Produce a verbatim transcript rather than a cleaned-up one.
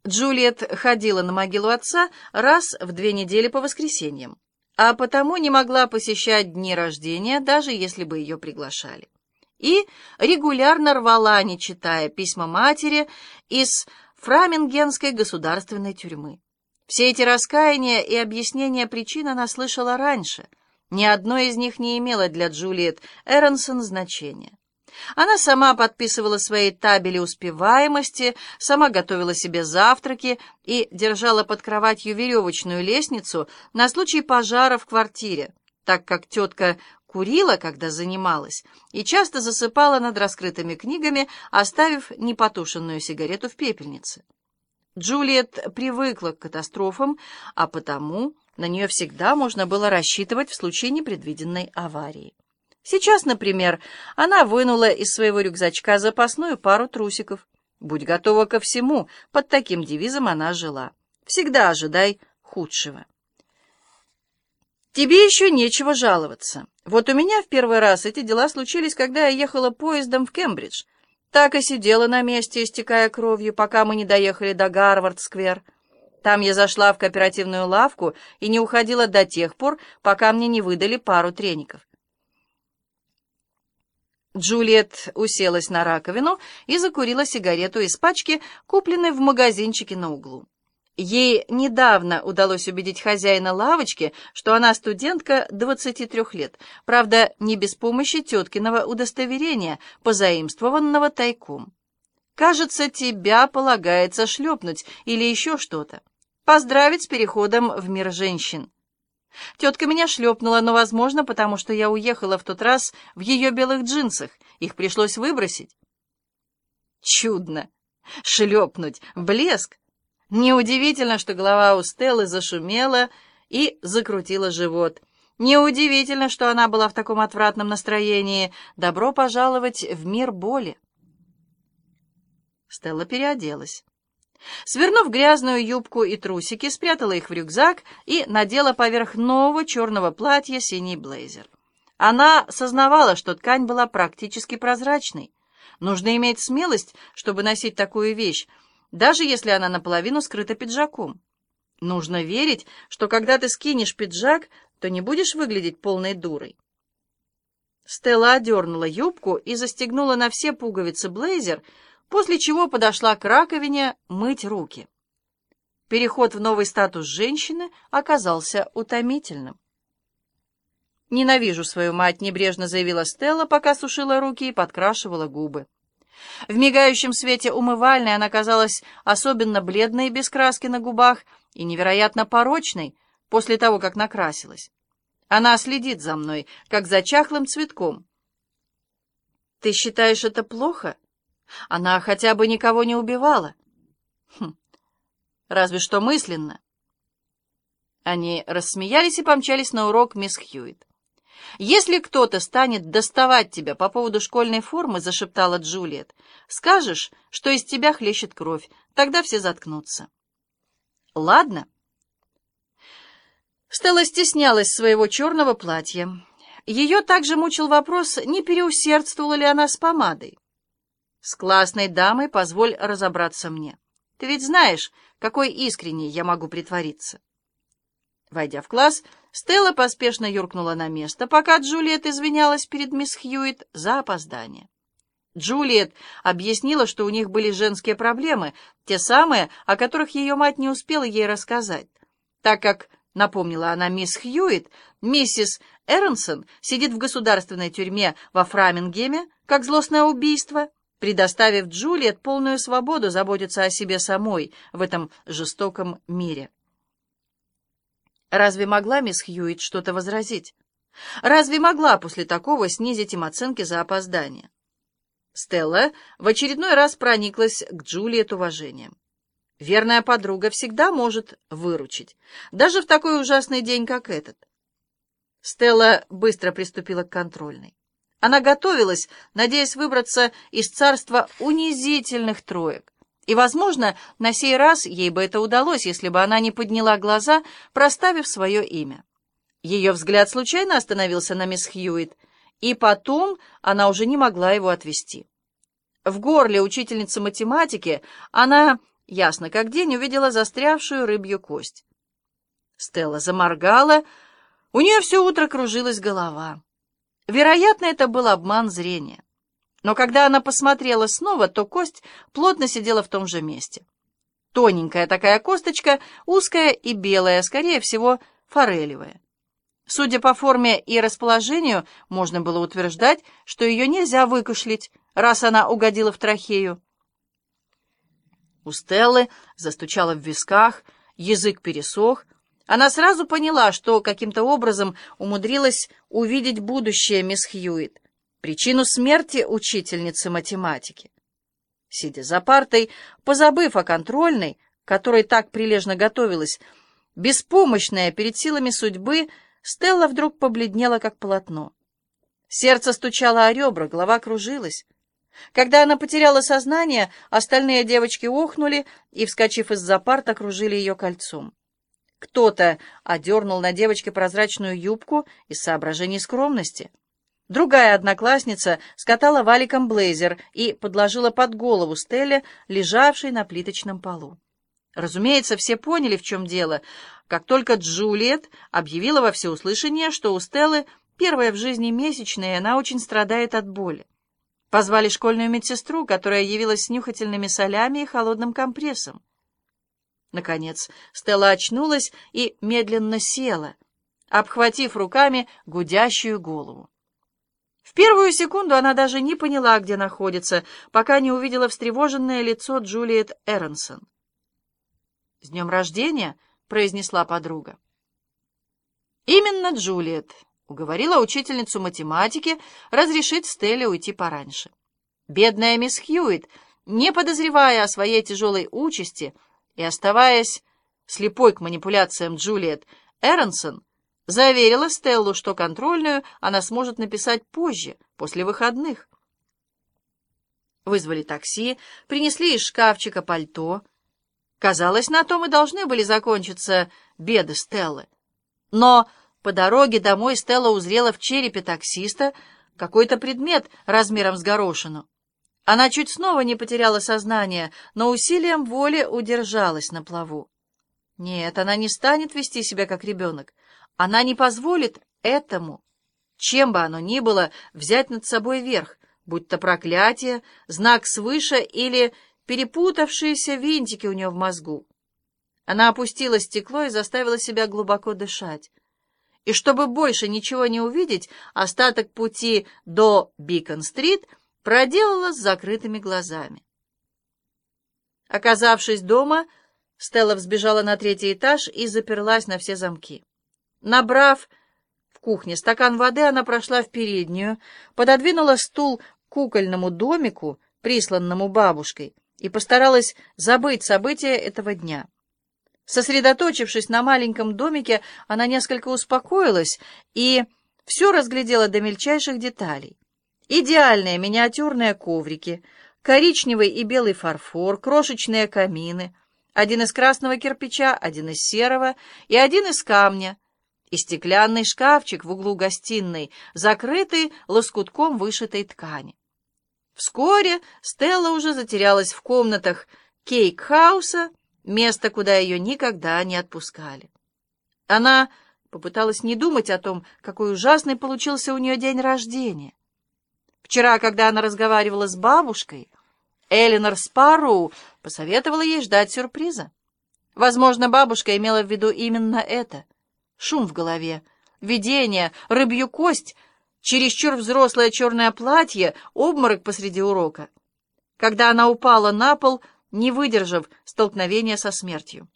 Джульет ходила на могилу отца раз в две недели по воскресеньям, а потому не могла посещать дни рождения, даже если бы ее приглашали. И регулярно рвала, не читая, письма матери из Фрамингенской государственной тюрьмы. Все эти раскаяния и объяснения причин она слышала раньше. Ни одно из них не имело для Джульет Эронсон значения. Она сама подписывала свои табели успеваемости, сама готовила себе завтраки и держала под кроватью веревочную лестницу на случай пожара в квартире, так как тетка курила, когда занималась, и часто засыпала над раскрытыми книгами, оставив непотушенную сигарету в пепельнице. Джульет привыкла к катастрофам, а потому на нее всегда можно было рассчитывать в случае непредвиденной аварии. Сейчас, например, она вынула из своего рюкзачка запасную пару трусиков. «Будь готова ко всему», под таким девизом она жила. «Всегда ожидай худшего». «Тебе еще нечего жаловаться. Вот у меня в первый раз эти дела случились, когда я ехала поездом в Кембридж. Так и сидела на месте, истекая кровью, пока мы не доехали до Гарвард-сквер. Там я зашла в кооперативную лавку и не уходила до тех пор, пока мне не выдали пару треников». Джульет уселась на раковину и закурила сигарету из пачки, купленной в магазинчике на углу. Ей недавно удалось убедить хозяина лавочки, что она студентка двадцати трёх лет, правда, не без помощи теткиного удостоверения, позаимствованного тайком. «Кажется, тебя полагается шлепнуть» или еще что-то. «Поздравить с переходом в мир женщин». Тетка меня шлепнула, но, возможно, потому что я уехала в тот раз в ее белых джинсах. Их пришлось выбросить. Чудно. Шлепнуть. Блеск. Неудивительно, что голова у Стеллы зашумела и закрутила живот. Неудивительно, что она была в таком отвратном настроении. Добро пожаловать в мир боли. Стелла переоделась. Свернув грязную юбку и трусики, спрятала их в рюкзак и надела поверх нового черного платья синий блейзер. Она сознавала, что ткань была практически прозрачной. Нужно иметь смелость, чтобы носить такую вещь, даже если она наполовину скрыта пиджаком. Нужно верить, что когда ты скинешь пиджак, то не будешь выглядеть полной дурой. Стелла одернула юбку и застегнула на все пуговицы блейзер, после чего подошла к раковине мыть руки. Переход в новый статус женщины оказался утомительным. «Ненавижу свою мать», — небрежно заявила Стелла, пока сушила руки и подкрашивала губы. В мигающем свете умывальной она казалась особенно бледной без краски на губах и невероятно порочной после того, как накрасилась. Она следит за мной, как за чахлым цветком. «Ты считаешь это плохо? Она хотя бы никого не убивала». Хм, разве что мысленно. Они рассмеялись и помчались на урок мисс Хьюитт. «Если кто-то станет доставать тебя по поводу школьной формы», — зашептала Джульет, — «скажешь, что из тебя хлещет кровь, тогда все заткнутся». «Ладно». Стелла стеснялась своего черного платья. Ее также мучил вопрос, не переусердствовала ли она с помадой. «С классной дамой позволь разобраться мне. Ты ведь знаешь, какой искренней я могу притвориться». Войдя в класс, Стелла поспешно юркнула на место, пока Джульет извинялась перед мисс Хьюитт за опоздание. Джульет объяснила, что у них были женские проблемы, те самые, о которых ее мать не успела ей рассказать, так как, напомнила она мисс Хьюитт, миссис Эронсон сидит в государственной тюрьме во Фрамингеме, как злостное убийство, предоставив Джульет полную свободу заботиться о себе самой в этом жестоком мире. Разве могла мисс Хьюитт что-то возразить? Разве могла после такого снизить им оценки за опоздание? Стелла в очередной раз прониклась к Джульет уважением. Верная подруга всегда может выручить, даже в такой ужасный день, как этот. Стелла быстро приступила к контрольной. Она готовилась, надеясь выбраться из царства унизительных троек. И, возможно, на сей раз ей бы это удалось, если бы она не подняла глаза, проставив свое имя. Ее взгляд случайно остановился на мисс Хьюитт, и потом она уже не могла его отвести. В горле учительницы математики она ясно как день, увидела застрявшую рыбью кость. Стелла заморгала, у нее все утро кружилась голова. Вероятно, это был обман зрения. Но когда она посмотрела снова, то кость плотно сидела в том же месте. Тоненькая такая косточка, узкая и белая, скорее всего, форелевая. Судя по форме и расположению, можно было утверждать, что ее нельзя выкашлять, раз она угодила в трахею. У Стеллы застучало в висках, язык пересох. Она сразу поняла, что каким-то образом умудрилась увидеть будущее мисс Хьюитт, причину смерти учительницы математики. Сидя за партой, позабыв о контрольной, к которой так прилежно готовилась, беспомощная перед силами судьбы, Стелла вдруг побледнела, как полотно. Сердце стучало о ребра, голова кружилась. Когда она потеряла сознание, остальные девочки охнули и, вскочив из-за парт, окружили ее кольцом. Кто-то одернул на девочке прозрачную юбку из соображений скромности. Другая одноклассница скатала валиком блейзер и подложила под голову Стелле, лежавшей на плиточном полу. Разумеется, все поняли, в чем дело, как только Джулиет объявила во всеуслышание, что у Стеллы первая в жизни месячная, и она очень страдает от боли. Позвали школьную медсестру, которая явилась с нюхательными солями и холодным компрессом. Наконец Стелла очнулась и медленно села, обхватив руками гудящую голову. В первую секунду она даже не поняла, где находится, пока не увидела встревоженное лицо Джулиет Эронсон. «С днем рождения!» — произнесла подруга. Именно Джулиет уговорила учительницу математики разрешить Стелле уйти пораньше. Бедная мисс Хьюитт, не подозревая о своей тяжелой участи и оставаясь слепой к манипуляциям Джулиет Эронсон, заверила Стеллу, что контрольную она сможет написать позже, после выходных. Вызвали такси, принесли из шкафчика пальто. Казалось, на том и должны были закончиться беды Стеллы. Но по дороге домой Стелла узрела в черепе таксиста какой-то предмет размером с горошину. Она чуть снова не потеряла сознание, но усилием воли удержалась на плаву. Нет, она не станет вести себя как ребенок. Она не позволит этому, чем бы оно ни было, взять над собой верх, будь то проклятие, знак свыше или перепутавшиеся винтики у нее в мозгу. Она опустила стекло и заставила себя глубоко дышать. И чтобы больше ничего не увидеть, остаток пути до Бикон-стрит проделала с закрытыми глазами. Оказавшись дома, Стелла взбежала на третий этаж и заперлась на все замки. Набрав в кухне стакан воды, она прошла в переднюю, пододвинула стул к кукольному домику, присланному бабушкой, и постаралась забыть события этого дня. Сосредоточившись на маленьком домике, она несколько успокоилась и все разглядела до мельчайших деталей. Идеальные миниатюрные коврики, коричневый и белый фарфор, крошечные камины, один из красного кирпича, один из серого и один из камня, и стеклянный шкафчик в углу гостиной, закрытый лоскутком вышитой ткани. Вскоре Стелла уже затерялась в комнатах Кейк-хауса, место, куда ее никогда не отпускали. Она попыталась не думать о том, какой ужасный получился у нее день рождения. Вчера, когда она разговаривала с бабушкой, Эленор Спарроу посоветовала ей ждать сюрприза. Возможно, бабушка имела в виду именно это. Шум в голове, видение, рыбью кость, чересчур взрослое черное платье, обморок посреди урока. Когда она упала на пол, не выдержав столкновения со смертью.